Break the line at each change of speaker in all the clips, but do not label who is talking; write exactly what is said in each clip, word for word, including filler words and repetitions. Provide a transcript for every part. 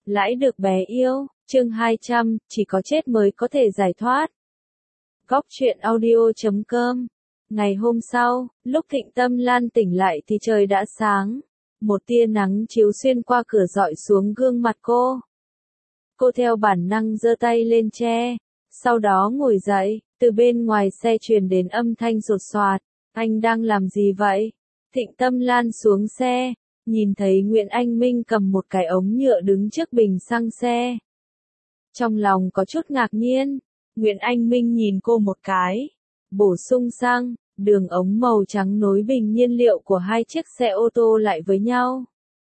Lãi được bé yêu, chương hai trăm, chỉ có chết mới có thể giải thoát. Góc truyện audio chấm com. Ngày hôm sau, lúc Thịnh Tâm Lan tỉnh lại thì trời đã sáng. Một tia nắng chiếu xuyên qua cửa rọi xuống gương mặt cô. Cô theo bản năng giơ tay lên che, sau đó ngồi dậy, từ bên ngoài xe truyền đến âm thanh sột soạt. Anh đang làm gì vậy? Thịnh Tâm Lan xuống xe, nhìn thấy Nguyễn Anh Minh cầm một cái ống nhựa đứng trước bình xăng xe. Trong lòng có chút ngạc nhiên, Nguyễn Anh Minh nhìn cô một cái, bổ sung xăng, đường ống màu trắng nối bình nhiên liệu của hai chiếc xe ô tô lại với nhau.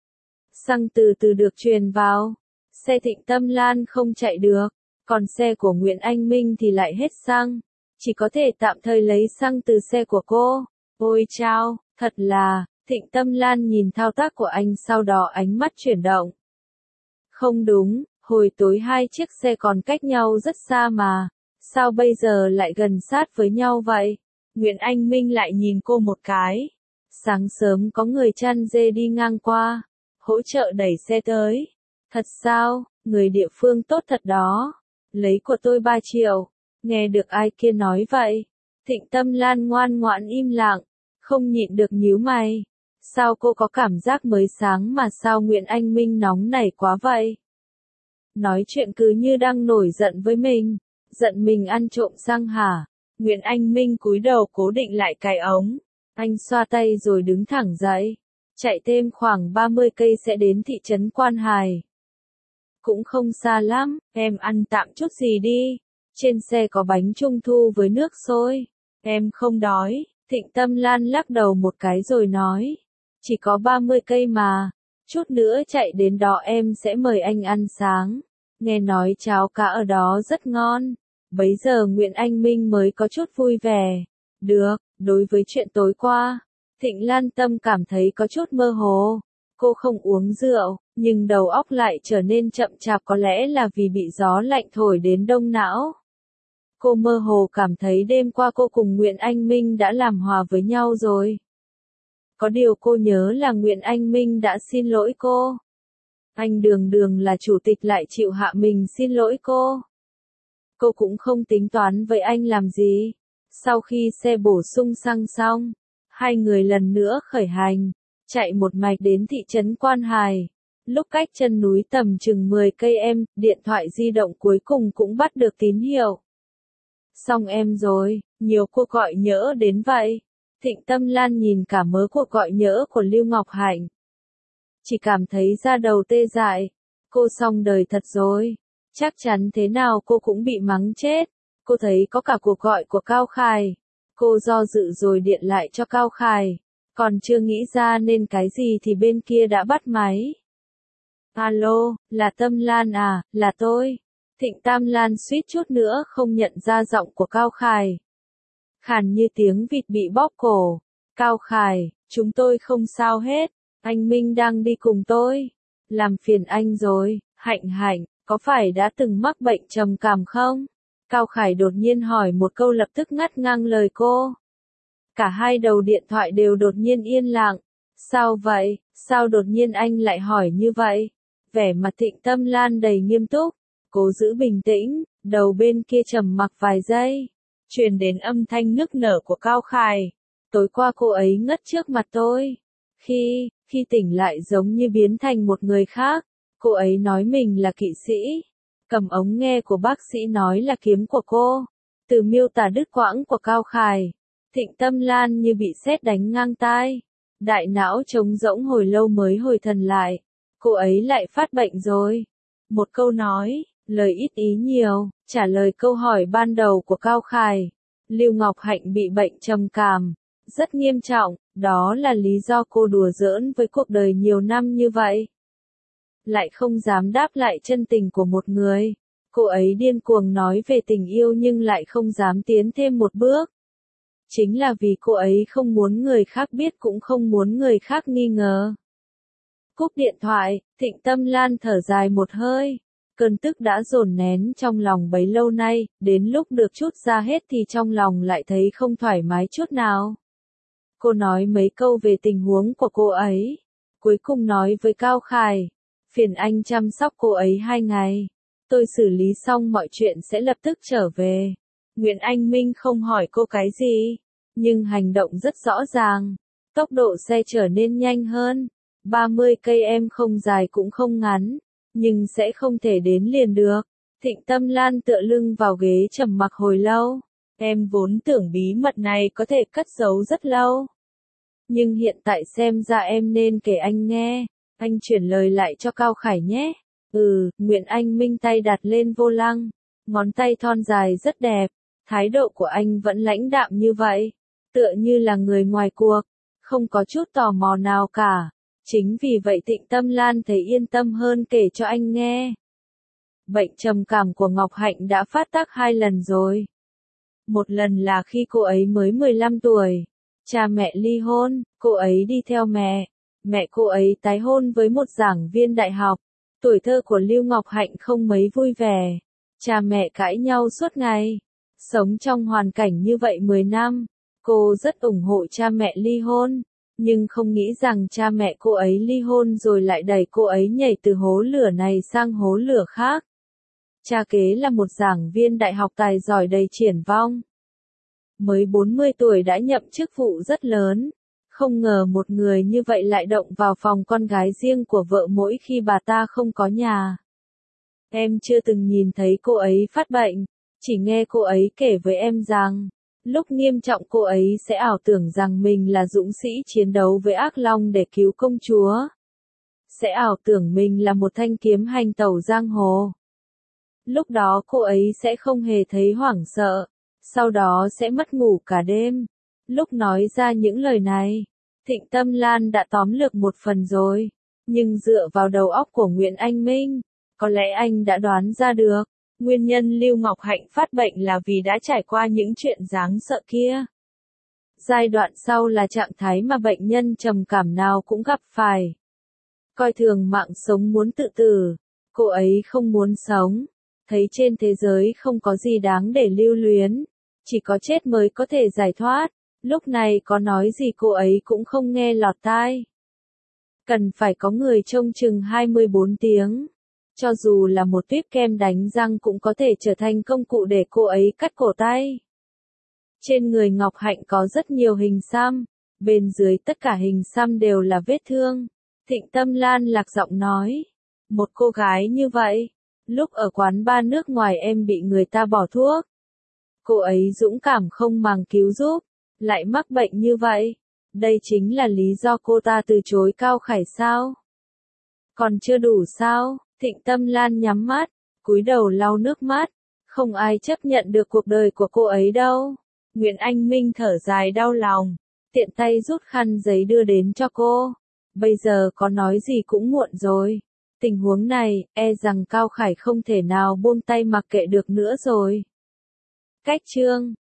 Xăng từ từ được truyền vào, xe Thịnh Tâm Lan không chạy được, còn xe của Nguyễn Anh Minh thì lại hết xăng, chỉ có thể tạm thời lấy xăng từ xe của cô. Ôi chao, thật là, Thịnh Tâm Lan nhìn thao tác của anh sau đó ánh mắt chuyển động. Không đúng, hồi tối hai chiếc xe còn cách nhau rất xa mà, sao bây giờ lại gần sát với nhau vậy? Nguyễn Anh Minh lại nhìn cô một cái. Sáng sớm có người chăn dê đi ngang qua, hỗ trợ đẩy xe tới. Thật sao, người địa phương tốt thật đó. Lấy của tôi ba triệu, nghe được ai kia nói vậy. Thịnh Tâm Lan ngoan ngoãn im lặng, không nhịn được nhíu mày. Sao cô có cảm giác mới sáng mà sao Nguyễn Anh Minh nóng nảy quá vậy? Nói chuyện cứ như đang nổi giận với mình, giận mình ăn trộm xăng hả? Nguyễn Anh Minh cúi đầu cố định lại cái ống, anh xoa tay rồi đứng thẳng dậy, chạy thêm khoảng ba mươi cây sẽ đến thị trấn Quan Hải. Cũng không xa lắm, em ăn tạm chút gì đi, trên xe có bánh trung thu với nước sôi, em không đói. Thịnh Tâm Lan lắc đầu một cái rồi nói, chỉ có ba mươi cây mà, chút nữa chạy đến đó em sẽ mời anh ăn sáng, nghe nói cháo cá ở đó rất ngon. Bấy giờ Nguyễn Anh Minh mới có chút vui vẻ. Được, đối với chuyện tối qua, Thịnh Lan Tâm cảm thấy có chút mơ hồ. Cô không uống rượu, nhưng đầu óc lại trở nên chậm chạp, có lẽ là vì bị gió lạnh thổi đến đông não. Cô mơ hồ cảm thấy đêm qua cô cùng Nguyễn Anh Minh đã làm hòa với nhau rồi. Có điều cô nhớ là Nguyễn Anh Minh đã xin lỗi cô. Anh đường đường là chủ tịch lại chịu hạ mình xin lỗi cô. Cô cũng không tính toán với anh làm gì. Sau khi xe bổ sung xăng xong, hai người lần nữa khởi hành, chạy một mạch đến thị trấn Quan Hải. Lúc cách chân núi tầm chừng mười cây em, điện thoại di động cuối cùng cũng bắt được tín hiệu. Xong em rồi, nhiều cuộc gọi nhỡ đến vậy. Thịnh Tâm Lan nhìn cả mớ cuộc gọi nhỡ của Lưu Ngọc Hạnh. Chỉ cảm thấy da đầu tê dại. Cô xong đời thật rồi. Chắc chắn thế nào cô cũng bị mắng chết. Cô thấy có cả cuộc gọi của Cao Khải. Cô do dự rồi điện lại cho Cao Khải. Còn chưa nghĩ ra nên cái gì thì bên kia đã bắt máy. Alo, là Tâm Lan à, là tôi. Thịnh Tam Lan suýt chút nữa không nhận ra giọng của Cao Khải. Khàn như tiếng vịt bị bóp cổ. Cao Khải, chúng tôi không sao hết. Anh Minh đang đi cùng tôi. Làm phiền anh rồi. Hạnh Hạnh, có phải đã từng mắc bệnh trầm cảm không? Cao Khải đột nhiên hỏi một câu lập tức ngắt ngang lời cô. Cả hai đầu điện thoại đều đột nhiên yên lặng. Sao vậy? Sao đột nhiên anh lại hỏi như vậy? Vẻ mặt Thịnh Tâm Lan đầy nghiêm túc. Cố giữ bình tĩnh, đầu bên kia trầm mặc vài giây. Truyền đến âm thanh nức nở của Cao Khải. Tối qua cô ấy ngất trước mặt tôi. Khi, khi tỉnh lại giống như biến thành một người khác. Cô ấy nói mình là kỵ sĩ. Cầm ống nghe của bác sĩ nói là kiếm của cô. Từ miêu tả đứt quãng của Cao Khải, Thịnh Tâm Lan như bị sét đánh ngang tai. Đại não trống rỗng hồi lâu mới hồi thần lại. Cô ấy lại phát bệnh rồi. Một câu nói, lời ít ý nhiều, trả lời câu hỏi ban đầu của Cao Khải. Lưu Ngọc Hạnh bị bệnh trầm cảm, rất nghiêm trọng, đó là lý do cô đùa giỡn với cuộc đời nhiều năm như vậy. Lại không dám đáp lại chân tình của một người. Cô ấy điên cuồng nói về tình yêu nhưng lại không dám tiến thêm một bước. Chính là vì cô ấy không muốn người khác biết cũng không muốn người khác nghi ngờ. Cúp điện thoại, Thịnh Tâm Lan thở dài một hơi. Cơn tức đã dồn nén trong lòng bấy lâu nay, đến lúc được trút ra hết thì trong lòng lại thấy không thoải mái chút nào. Cô nói mấy câu về tình huống của cô ấy. Cuối cùng nói với Cao Khải. Phiền anh chăm sóc cô ấy hai ngày. Tôi xử lý xong mọi chuyện sẽ lập tức trở về. Nguyễn Anh Minh không hỏi cô cái gì, nhưng hành động rất rõ ràng. Tốc độ xe trở nên nhanh hơn. ba mươi cây em không dài cũng không ngắn, nhưng sẽ không thể đến liền được. Thịnh Tâm Lan tựa lưng vào ghế trầm mặc hồi lâu. Em vốn tưởng bí mật này có thể cất giấu rất lâu. Nhưng hiện tại xem ra em nên kể anh nghe. Anh chuyển lời lại cho Cao Khải nhé. Ừ, Nguyễn Anh Minh tay đặt lên vô lăng. Ngón tay thon dài rất đẹp. Thái độ của anh vẫn lãnh đạm như vậy. Tựa như là người ngoài cuộc. Không có chút tò mò nào cả. Chính vì vậy Thịnh Tâm Lan thấy yên tâm hơn kể cho anh nghe. Bệnh trầm cảm của Ngọc Hạnh đã phát tác hai lần rồi. Một lần là khi cô ấy mới mười lăm tuổi. Cha mẹ ly hôn, cô ấy đi theo mẹ. Mẹ cô ấy tái hôn với một giảng viên đại học. Tuổi thơ của Lưu Ngọc Hạnh không mấy vui vẻ. Cha mẹ cãi nhau suốt ngày. Sống trong hoàn cảnh như vậy mười năm. Cô rất ủng hộ cha mẹ ly hôn. Nhưng không nghĩ rằng cha mẹ cô ấy ly hôn rồi lại đẩy cô ấy nhảy từ hố lửa này sang hố lửa khác. Cha kế là một giảng viên đại học tài giỏi đầy triển vọng. Mới bốn mươi tuổi đã nhậm chức vụ rất lớn. Không ngờ một người như vậy lại động vào phòng con gái riêng của vợ mỗi khi bà ta không có nhà. Em chưa từng nhìn thấy cô ấy phát bệnh, chỉ nghe cô ấy kể với em rằng, lúc nghiêm trọng cô ấy sẽ ảo tưởng rằng mình là dũng sĩ chiến đấu với ác long để cứu công chúa. Sẽ ảo tưởng mình là một thanh kiếm hành tẩu giang hồ. Lúc đó cô ấy sẽ không hề thấy hoảng sợ, sau đó sẽ mất ngủ cả đêm. Lúc nói ra những lời này, Thịnh Tâm Lan đã tóm lược một phần rồi, nhưng dựa vào đầu óc của Nguyễn Anh Minh, có lẽ anh đã đoán ra được, nguyên nhân Lưu Ngọc Hạnh phát bệnh là vì đã trải qua những chuyện đáng sợ kia. Giai đoạn sau là trạng thái mà bệnh nhân trầm cảm nào cũng gặp phải. Coi thường mạng sống muốn tự tử, cô ấy không muốn sống, thấy trên thế giới không có gì đáng để lưu luyến, chỉ có chết mới có thể giải thoát. Lúc này có nói gì cô ấy cũng không nghe lọt tai. Cần phải có người trông chừng hai mươi bốn tiếng. Cho dù là một tuyếp kem đánh răng cũng có thể trở thành công cụ để cô ấy cắt cổ tay. Trên người Ngọc Hạnh có rất nhiều hình xăm. Bên dưới tất cả hình xăm đều là vết thương. Thịnh Tâm Lan lạc giọng nói. Một cô gái như vậy. Lúc ở quán bar nước ngoài em bị người ta bỏ thuốc. Cô ấy dũng cảm không màng cứu giúp. Lại mắc bệnh như vậy. Đây chính là lý do cô ta từ chối Cao Khải sao? Còn chưa đủ sao? Thịnh Tâm Lan nhắm mắt, cúi đầu lau nước mắt. Không ai chấp nhận được cuộc đời của cô ấy đâu. Nguyễn Anh Minh thở dài đau lòng. Tiện tay rút khăn giấy đưa đến cho cô. Bây giờ có nói gì cũng muộn rồi. Tình huống này, e rằng Cao Khải không thể nào buông tay mặc kệ được nữa rồi. Cách chương